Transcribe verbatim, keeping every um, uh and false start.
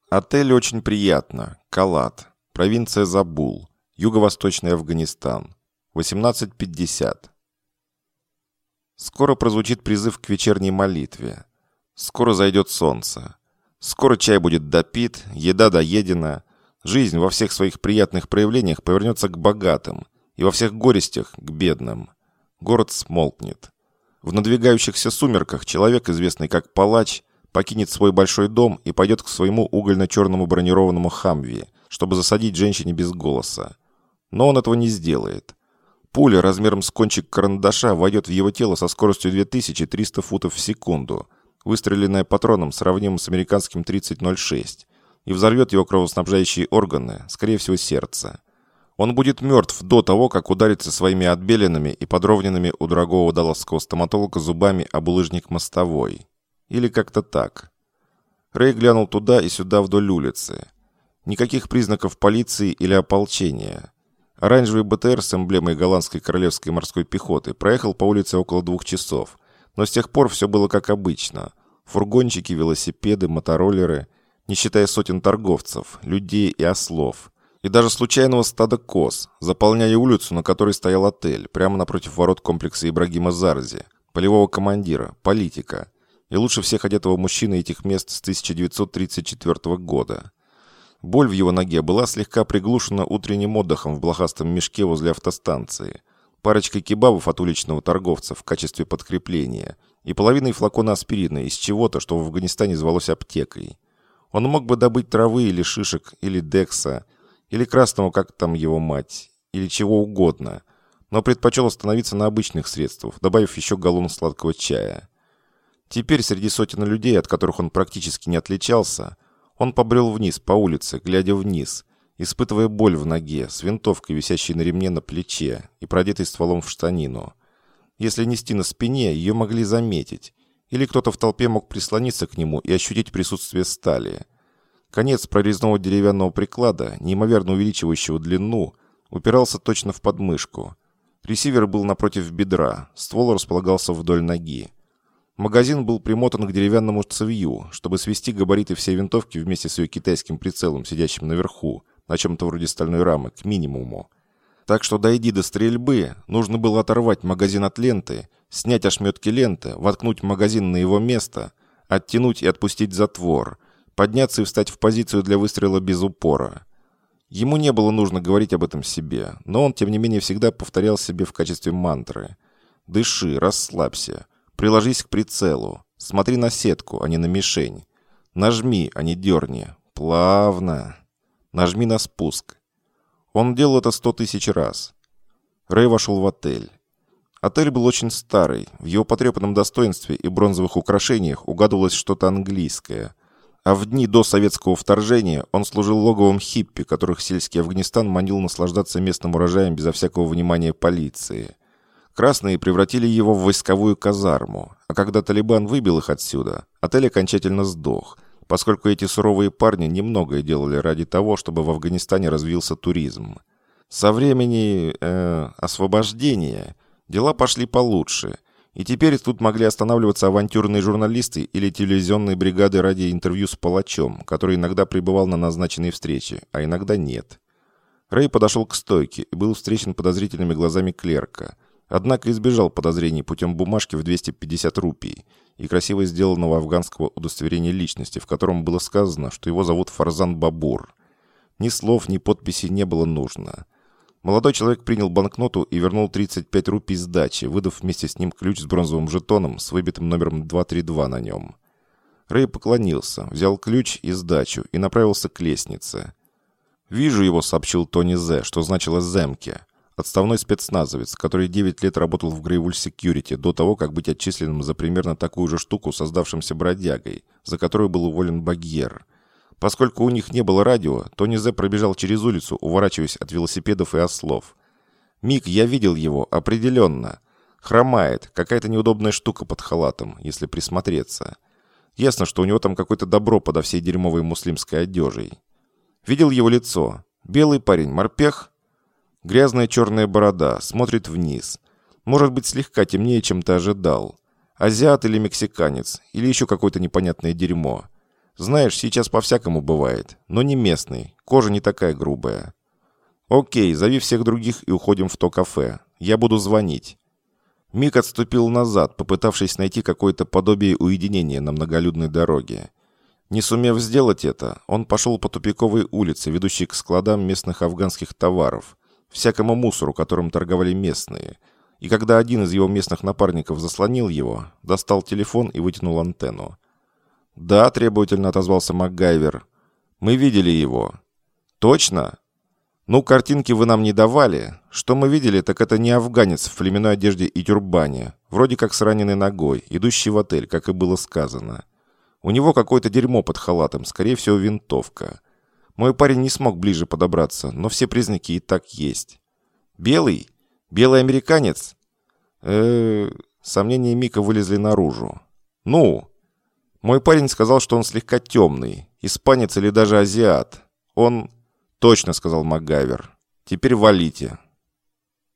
Отель очень приятно. Калат. Провинция Забул. Юго-Восточный Афганистан. восемнадцать пятьдесят. Скоро прозвучит призыв к вечерней молитве. Скоро зайдет солнце. Скоро чай будет допит, еда доедена. Жизнь во всех своих приятных проявлениях повернется к богатым, и во всех горестях к бедным. Город смолкнет. В надвигающихся сумерках человек, известный как палач, покинет свой большой дом и пойдет к своему угольно-черному бронированному «Хамви», чтобы засадить женщине без голоса. Но он этого не сделает. Пуля размером с кончик карандаша войдет в его тело со скоростью две тысячи триста футов в секунду, выстреленная патроном, сравнимым с американским тридцать ноль шесть, и взорвет его кровоснабжающие органы, скорее всего, сердце. Он будет мертв до того, как ударится своими отбеленными и подровненными у дорогого далласского стоматолога зубами об улыжник мостовой. Или как-то так. Рэй глянул туда и сюда вдоль улицы. Никаких признаков полиции или ополчения. Оранжевый БТР с эмблемой голландской королевской морской пехоты проехал по улице около двух часов, но с тех пор все было как обычно. Фургончики, велосипеды, мотороллеры, не считая сотен торговцев, людей и ослов. И даже случайного стада коз, заполняя улицу, на которой стоял отель, прямо напротив ворот комплекса Ибрагима Зарзи, полевого командира, политика, и лучше всех одетого мужчины этих мест с тысяча девятьсот тридцать четвёртого года. Боль в его ноге была слегка приглушена утренним отдыхом в блохастом мешке возле автостанции, парочкой кебабов от уличного торговца в качестве подкрепления и половиной флакона аспирина из чего-то, что в Афганистане звалось аптекой. Он мог бы добыть травы или шишек, или декса, или красного, как там его мать, или чего угодно, но предпочел остановиться на обычных средствах, добавив еще галлон сладкого чая. Теперь среди сотен людей, от которых он практически не отличался, он побрел вниз по улице, глядя вниз, испытывая боль в ноге, с винтовкой, висящей на ремне на плече и продетой стволом в штанину. Если нести на спине, ее могли заметить, или кто-то в толпе мог прислониться к нему и ощутить присутствие стали. Конец прорезного деревянного приклада, неимоверно увеличивающего длину, упирался точно в подмышку. Ресивер был напротив бедра, ствол располагался вдоль ноги. Магазин был примотан к деревянному цевью, чтобы свести габариты всей винтовки вместе с ее китайским прицелом, сидящим наверху, на чем-то вроде стальной рамы, к минимуму. Так что, дойди до стрельбы, нужно было оторвать магазин от ленты, снять ошметки ленты, воткнуть магазин на его место, оттянуть и отпустить затвор, подняться и встать в позицию для выстрела без упора. Ему не было нужно говорить об этом себе, но он, тем не менее, всегда повторял себе в качестве мантры. «Дыши, расслабься. Приложись к прицелу. Смотри на сетку, а не на мишень. Нажми, а не дерни. Плавно. Нажми на спуск». Он делал это сто тысяч раз. Рэй вошел в отель. Отель был очень старый. В его потрепанном достоинстве и бронзовых украшениях угадывалось что-то английское. А в дни до советского вторжения он служил логовом хиппи, которых сельский Афганистан манил наслаждаться местным урожаем безо всякого внимания полиции. Красные превратили его в войсковую казарму, а когда Талибан выбил их отсюда, отель окончательно сдох, поскольку эти суровые парни немногое делали ради того, чтобы в Афганистане развился туризм. Со времени э, освобождения дела пошли получше, и теперь тут могли останавливаться авантюрные журналисты или телевизионные бригады ради интервью с палачом, который иногда пребывал на назначенной встрече, а иногда нет. Рэй подошел к стойке и был встречен подозрительными глазами клерка, однако избежал подозрений путем бумажки в двести пятьдесят рупий и красиво сделанного афганского удостоверения личности, в котором было сказано, что его зовут Фарзан Бабур. Ни слов, ни подписи не было нужно. Молодой человек принял банкноту и вернул тридцать пять рупий сдачи, выдав вместе с ним ключ с бронзовым жетоном с выбитым номером двести тридцать два на нем. Рэй поклонился, взял ключ и сдачу и направился к лестнице. «Вижу его», — сообщил Тони Зе, что значило «Земке». Отставной спецназовец, который девять лет работал в Greywood Security до того, как быть отчисленным за примерно такую же штуку создавшимся бродягой, за которую был уволен Багьер. Поскольку у них не было радио, Тони Зе пробежал через улицу, уворачиваясь от велосипедов и ослов. «Мик, я видел его, определенно. Хромает, какая-то неудобная штука под халатом, если присмотреться. Ясно, что у него там какое-то добро подо всей дерьмовой муслимской одежей. Видел его лицо. Белый парень, морпех?» Грязная черная борода, смотрит вниз. Может быть, слегка темнее, чем ты ожидал. Азиат или мексиканец, или еще какое-то непонятное дерьмо. Знаешь, сейчас по-всякому бывает, но не местный, кожа не такая грубая. Окей, зови всех других и уходим в то кафе. Я буду звонить». Мик отступил назад, попытавшись найти какое-то подобие уединения на многолюдной дороге. Не сумев сделать это, он пошел по тупиковой улице, ведущей к складам местных афганских товаров, всякому мусору, которым торговали местные. И когда один из его местных напарников заслонил его, достал телефон и вытянул антенну. «Да», — требовательно отозвался МакГайвер. «Мы видели его». «Точно?» «Ну, картинки вы нам не давали. Что мы видели, так это не афганец в племенной одежде и тюрбане, вроде как с раненой ногой, идущий в отель, как и было сказано. У него какое-то дерьмо под халатом, скорее всего, винтовка. Мой парень не смог ближе подобраться, но все признаки и так есть. Белый? Белый американец?» э Сомнения Мика вылезли наружу. «Ну?» «Мой парень сказал, что он слегка темный, испанец или даже азиат. Он...» «Точно», — сказал МакГайвер. «Теперь валите».